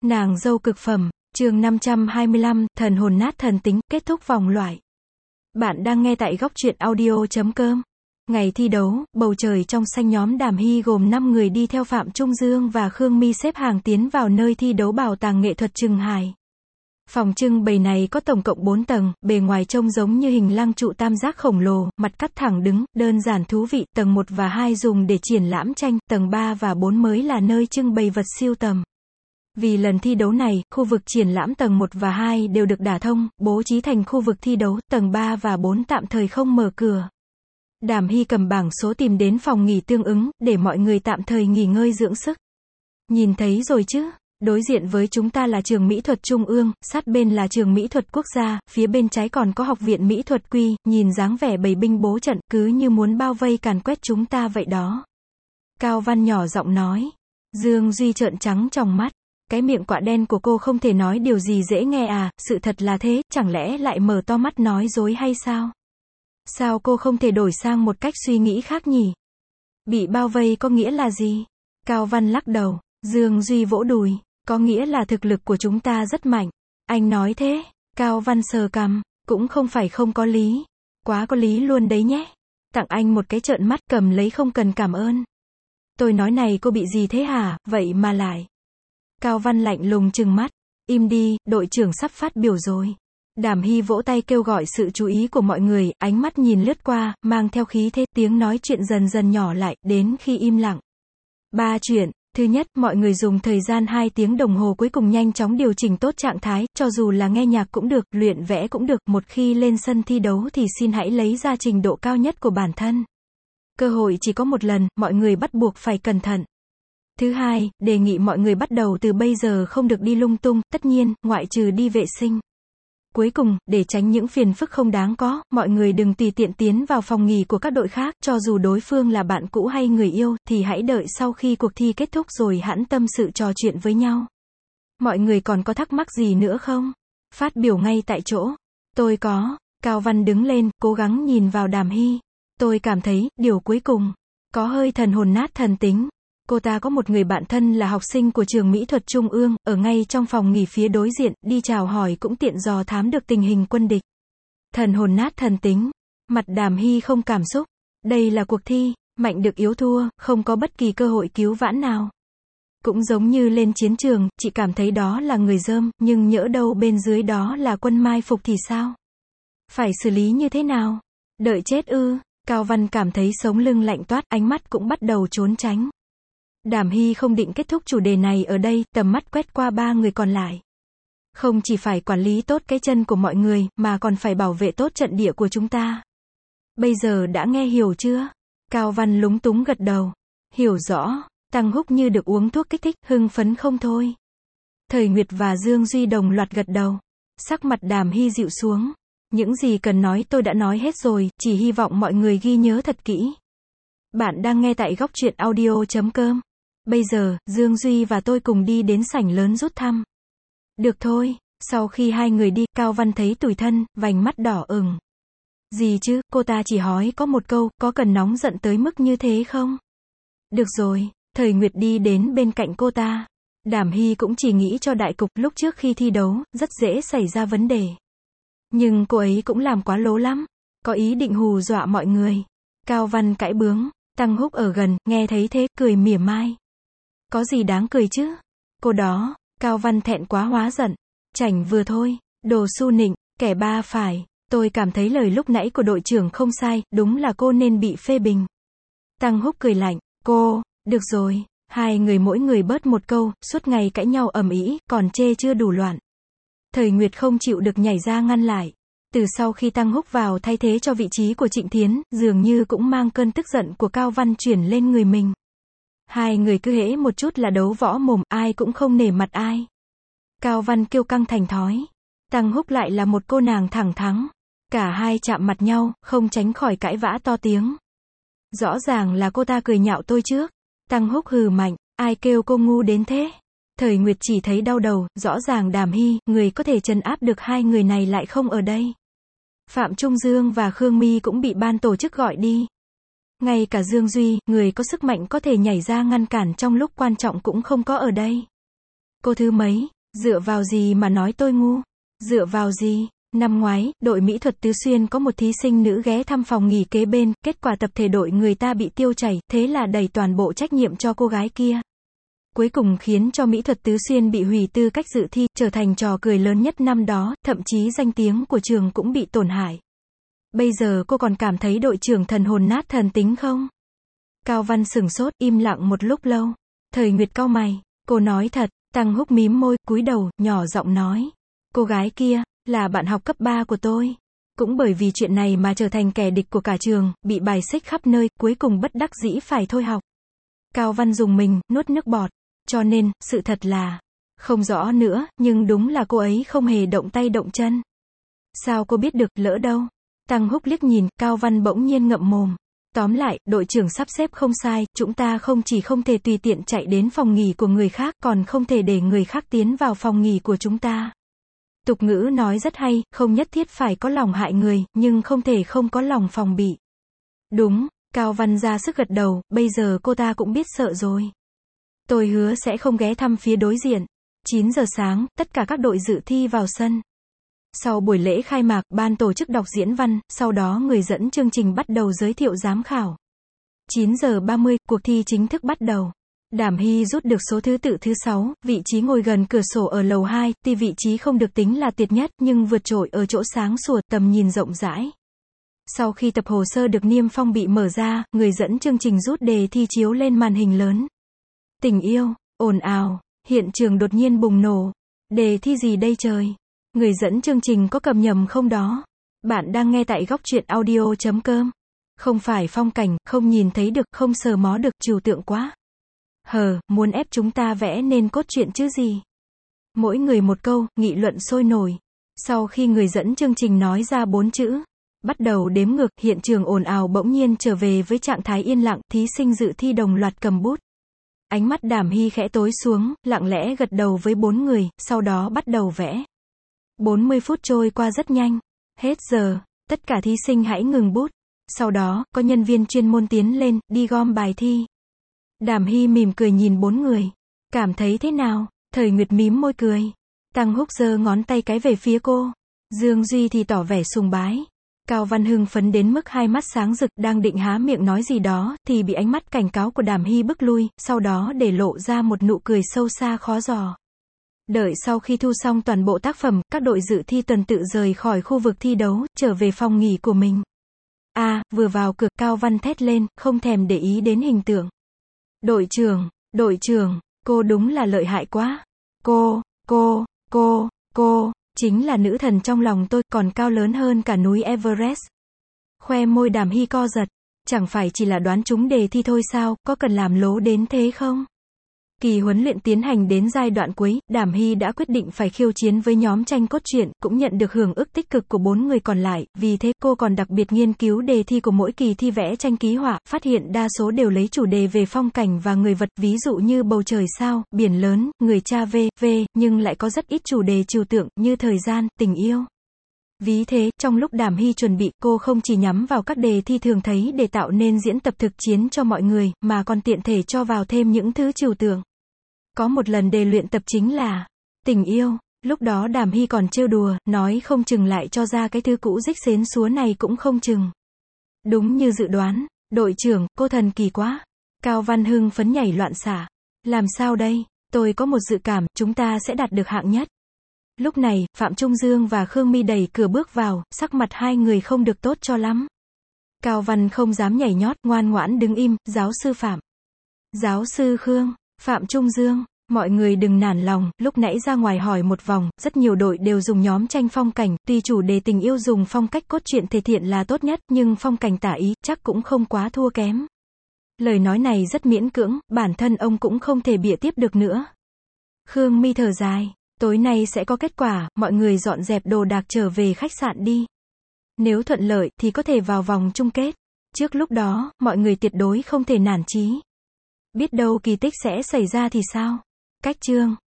Nàng dâu cực phẩm, chương 525, thần hồn nát thần tính, kết thúc vòng loại. Bạn đang nghe tại góc truyện audio.com. Ngày thi đấu, bầu trời trong xanh, nhóm Đàm Hy gồm 5 người đi theo Phạm Trung Dương và Khương My xếp hàng tiến vào nơi thi đấu bảo tàng nghệ thuật Trưng Hải. Phòng trưng bày này có tổng cộng 4 tầng, bề ngoài trông giống như hình lăng trụ tam giác khổng lồ, mặt cắt thẳng đứng, đơn giản thú vị. Tầng 1 và 2 dùng để triển lãm tranh, tầng 3 và 4 mới là nơi trưng bày vật sưu tầm. Vì lần thi đấu này, khu vực triển lãm tầng 1 và 2 đều được đả thông, bố trí thành khu vực thi đấu, tầng 3 và 4 tạm thời không mở cửa. Đàm Hy cầm bảng số tìm đến phòng nghỉ tương ứng, để mọi người tạm thời nghỉ ngơi dưỡng sức. Nhìn thấy rồi chứ, đối diện với chúng ta là trường Mỹ thuật Trung ương, sát bên là trường Mỹ thuật Quốc gia, phía bên trái còn có học viện Mỹ thuật Quy, nhìn dáng vẻ bầy binh bố trận, cứ như muốn bao vây càn quét chúng ta vậy đó. Cao Văn nhỏ giọng nói. Dương Duy trợn trắng trong mắt. Cái miệng quạ đen của cô không thể nói điều gì dễ nghe à, sự thật là thế, chẳng lẽ lại mở to mắt nói dối hay sao? Sao cô không thể đổi sang một cách suy nghĩ khác nhỉ? Bị bao vây có nghĩa là gì? Cao Văn lắc đầu. Dương Duy vỗ đùi. Có nghĩa là thực lực của chúng ta rất mạnh. Anh nói thế. Cao Văn sờ cằm. Cũng không phải không có lý. Quá có lý luôn đấy nhé. Tặng anh một cái trợn mắt, cầm lấy không cần cảm ơn. Tôi nói này, cô bị gì thế hả, vậy mà lại. Cao Văn lạnh lùng trừng mắt. Im đi, đội trưởng sắp phát biểu rồi. Đàm Hy vỗ tay kêu gọi sự chú ý của mọi người, ánh mắt nhìn lướt qua, mang theo khí thế, tiếng nói chuyện dần dần nhỏ lại, đến khi im lặng. 3 chuyện. Thứ nhất, mọi người dùng thời gian 2 tiếng đồng hồ cuối cùng nhanh chóng điều chỉnh tốt trạng thái, cho dù là nghe nhạc cũng được, luyện vẽ cũng được, một khi lên sân thi đấu thì xin hãy lấy ra trình độ cao nhất của bản thân. Cơ hội chỉ có một lần, mọi người bắt buộc phải cẩn thận. Thứ hai, đề nghị mọi người bắt đầu từ bây giờ không được đi lung tung, tất nhiên, ngoại trừ đi vệ sinh. Cuối cùng, để tránh những phiền phức không đáng có, mọi người đừng tùy tiện tiến vào phòng nghỉ của các đội khác, cho dù đối phương là bạn cũ hay người yêu, thì hãy đợi sau khi cuộc thi kết thúc rồi hẵng tâm sự trò chuyện với nhau. Mọi người còn có thắc mắc gì nữa không? Phát biểu ngay tại chỗ. Tôi có. Cao Văn đứng lên, cố gắng nhìn vào Đàm Hy. Tôi cảm thấy, điều cuối cùng, có hơi thần hồn nát thần tính. Cô ta có một người bạn thân là học sinh của trường Mỹ thuật Trung ương, ở ngay trong phòng nghỉ phía đối diện, đi chào hỏi cũng tiện dò thám được tình hình quân địch. Thần hồn nát thần tính. Mặt Đàm Hy không cảm xúc. Đây là cuộc thi, mạnh được yếu thua, không có bất kỳ cơ hội cứu vãn nào. Cũng giống như lên chiến trường, chị cảm thấy đó là người dơm, nhưng nhỡ đâu bên dưới đó là quân mai phục thì sao? Phải xử lý như thế nào? Đợi chết ư? Cao Văn cảm thấy sống lưng lạnh toát, ánh mắt cũng bắt đầu trốn tránh. Đàm Hy không định kết thúc chủ đề này ở đây, tầm mắt quét qua 3 người còn lại. Không chỉ phải quản lý tốt cái chân của mọi người, mà còn phải bảo vệ tốt trận địa của chúng ta. Bây giờ đã nghe hiểu chưa? Cao Văn lúng túng gật đầu. Hiểu rõ. Tăng Húc như được uống thuốc kích thích, hưng phấn không thôi. Thời Nguyệt và Dương Duy đồng loạt gật đầu. Sắc mặt Đàm Hy dịu xuống. Những gì cần nói tôi đã nói hết rồi, chỉ hy vọng mọi người ghi nhớ thật kỹ. Bạn đang nghe tại góc truyện audio.com. Bây giờ, Dương Duy và tôi cùng đi đến sảnh lớn rút thăm. Được thôi. Sau khi hai người đi, Cao Văn thấy tủi thân, vành mắt đỏ ửng. Gì chứ, cô ta chỉ hỏi có một câu, có cần nóng giận tới mức như thế không? Được rồi. Thời Nguyệt đi đến bên cạnh cô ta. Đàm Hy cũng chỉ nghĩ cho đại cục, lúc trước khi thi đấu, rất dễ xảy ra vấn đề. Nhưng cô ấy cũng làm quá lố lắm. Có ý định hù dọa mọi người. Cao Văn cãi bướng. Tăng Húc ở gần, nghe thấy thế, cười mỉa mai. Có gì đáng cười chứ? Cô đó. Cao Văn thẹn quá hóa giận. Chảnh vừa thôi. Đồ su nịnh, kẻ ba phải. Tôi cảm thấy lời lúc nãy của đội trưởng không sai, đúng là cô nên bị phê bình. Tăng Húc cười lạnh. Cô, được rồi. Hai người mỗi người bớt một câu, suốt ngày cãi nhau ầm ĩ, còn chê chưa đủ loạn. Thời Nguyệt không chịu được nhảy ra ngăn lại. Từ sau khi Tăng Húc vào thay thế cho vị trí của Trịnh Thiến, dường như cũng mang cơn tức giận của Cao Văn chuyển lên người mình. Hai người cứ hễ một chút là đấu võ mồm, ai cũng không nể mặt ai. Cao Văn kiêu căng thành thói. Tăng Húc lại là một cô nàng thẳng thắn. Cả hai chạm mặt nhau, không tránh khỏi cãi vã to tiếng. Rõ ràng là cô ta cười nhạo tôi trước. Tăng Húc hừ mạnh, ai kêu cô ngu đến thế? Thời Nguyệt chỉ thấy đau đầu, rõ ràng Đàm Hy, người có thể trấn áp được hai người này lại không ở đây. Phạm Trung Dương và Khương My cũng bị ban tổ chức gọi đi. Ngay cả Dương Duy, người có sức mạnh có thể nhảy ra ngăn cản trong lúc quan trọng cũng không có ở đây. Cô thứ mấy? Dựa vào gì mà nói tôi ngu? Dựa vào gì? Năm ngoái, đội mỹ thuật Tứ Xuyên có một thí sinh nữ ghé thăm phòng nghỉ kế bên, kết quả tập thể đội người ta bị tiêu chảy, thế là đẩy toàn bộ trách nhiệm cho cô gái kia. Cuối cùng khiến cho mỹ thuật Tứ Xuyên bị hủy tư cách dự thi, trở thành trò cười lớn nhất năm đó, thậm chí danh tiếng của trường cũng bị tổn hại. Bây giờ cô còn cảm thấy đội trưởng thần hồn nát thần tính không? Cao Văn sửng sốt, im lặng một lúc lâu. Thời Nguyệt cau mày, cô nói thật. Tăng Húc mím môi, cúi đầu, nhỏ giọng nói. Cô gái kia, là bạn học cấp 3 của tôi. Cũng bởi vì chuyện này mà trở thành kẻ địch của cả trường, bị bài xích khắp nơi, cuối cùng bất đắc dĩ phải thôi học. Cao Văn rùng mình, nuốt nước bọt. Cho nên, sự thật là, không rõ nữa, nhưng đúng là cô ấy không hề động tay động chân. Sao cô biết được, lỡ đâu? Tăng Húc liếc nhìn, Cao Văn bỗng nhiên ngậm mồm. Tóm lại, đội trưởng sắp xếp không sai, chúng ta không chỉ không thể tùy tiện chạy đến phòng nghỉ của người khác, còn không thể để người khác tiến vào phòng nghỉ của chúng ta. Tục ngữ nói rất hay, không nhất thiết phải có lòng hại người, nhưng không thể không có lòng phòng bị. Đúng, Cao Văn ra sức gật đầu, bây giờ cô ta cũng biết sợ rồi. Tôi hứa sẽ không ghé thăm phía đối diện. 9 giờ sáng, tất cả các đội dự thi vào sân. Sau buổi lễ khai mạc, ban tổ chức đọc diễn văn, sau đó người dẫn chương trình bắt đầu giới thiệu giám khảo. 9 giờ 30, cuộc thi chính thức bắt đầu. Đàm Hy rút được số thứ tự thứ 6, vị trí ngồi gần cửa sổ ở lầu 2, tuy vị trí không được tính là tuyệt nhất, nhưng vượt trội ở chỗ sáng sủa, tầm nhìn rộng rãi. Sau khi tập hồ sơ được niêm phong bị mở ra, người dẫn chương trình rút đề thi chiếu lên màn hình lớn. Tình yêu, ồn ào, hiện trường đột nhiên bùng nổ. Đề thi gì đây trời? Người dẫn chương trình có cầm nhầm không đó? Bạn đang nghe tại góc truyện audio.com. Không phải phong cảnh, không nhìn thấy được, không sờ mó được, trừu tượng quá. Muốn ép chúng ta vẽ nên cốt truyện chứ gì? Mỗi người một câu, nghị luận sôi nổi. Sau khi người dẫn chương trình nói ra 4 chữ, bắt đầu đếm ngược, hiện trường ồn ào bỗng nhiên trở về với trạng thái yên lặng, thí sinh dự thi đồng loạt cầm bút. Ánh mắt Đàm Hy khẽ tối xuống, lặng lẽ gật đầu với 4 người, sau đó bắt đầu vẽ. 40 phút trôi qua rất nhanh. Hết giờ, tất cả thí sinh hãy ngừng bút. Sau đó, có nhân viên chuyên môn tiến lên, đi gom bài thi. Đàm Hy mỉm cười nhìn 4 người. Cảm thấy thế nào? Thời Nguyệt mím môi cười. Tăng Húc giơ ngón tay cái về phía cô. Dương Duy thì tỏ vẻ sùng bái. Cao Văn hưng phấn đến mức hai mắt sáng rực, đang định há miệng nói gì đó, thì bị ánh mắt cảnh cáo của Đàm Hy bức lui, sau đó để lộ ra một nụ cười sâu xa khó dò. Đợi sau khi thu xong toàn bộ tác phẩm, các đội dự thi tuần tự rời khỏi khu vực thi đấu, trở về phòng nghỉ của mình. Vừa vào cửa, Cao Văn thét lên, không thèm để ý đến hình tượng. Đội trưởng, cô đúng là lợi hại quá. Cô, chính là nữ thần trong lòng tôi, còn cao lớn hơn cả núi Everest. Khoe môi Đàm Hy co giật. Chẳng phải chỉ là đoán trúng đề thi thôi sao, có cần làm lố đến thế không? Kỳ huấn luyện tiến hành đến giai đoạn cuối, Đàm Hy đã quyết định phải khiêu chiến với nhóm tranh cốt truyện, cũng nhận được hưởng ứng tích cực của 4 người còn lại, vì thế cô còn đặc biệt nghiên cứu đề thi của mỗi kỳ thi vẽ tranh ký họa, phát hiện đa số đều lấy chủ đề về phong cảnh và người vật, ví dụ như bầu trời sao, biển lớn, người cha v.v., nhưng lại có rất ít chủ đề trừu tượng, như thời gian, tình yêu. Ví thế, trong lúc Đàm Hy chuẩn bị, cô không chỉ nhắm vào các đề thi thường thấy để tạo nên diễn tập thực chiến cho mọi người, mà còn tiện thể cho vào thêm những thứ trừu tượng. Có một lần đề luyện tập chính là tình yêu, lúc đó Đàm Hy còn trêu đùa, nói không chừng lại cho ra cái thứ cũ rích xến xúa này cũng không chừng. Đúng như dự đoán, đội trưởng, cô thần kỳ quá. Cao Văn hưng phấn nhảy loạn xạ. Làm sao đây? Tôi có một dự cảm, chúng ta sẽ đạt được hạng nhất. Lúc này, Phạm Trung Dương và Khương My đẩy cửa bước vào, sắc mặt hai người không được tốt cho lắm. Cao Văn không dám nhảy nhót, ngoan ngoãn đứng im, giáo sư Phạm. Giáo sư Khương, Phạm Trung Dương, mọi người đừng nản lòng, lúc nãy ra ngoài hỏi một vòng, rất nhiều đội đều dùng nhóm tranh phong cảnh, tuy chủ đề tình yêu dùng phong cách cốt truyện thể hiện là tốt nhất, nhưng phong cảnh tả ý, chắc cũng không quá thua kém. Lời nói này rất miễn cưỡng, bản thân ông cũng không thể bịa tiếp được nữa. Khương My thở dài. Tối nay sẽ có kết quả, mọi người dọn dẹp đồ đạc trở về khách sạn đi. Nếu thuận lợi thì có thể vào vòng chung kết. Trước lúc đó, mọi người tuyệt đối không thể nản chí. Biết đâu kỳ tích sẽ xảy ra thì sao? Cách chương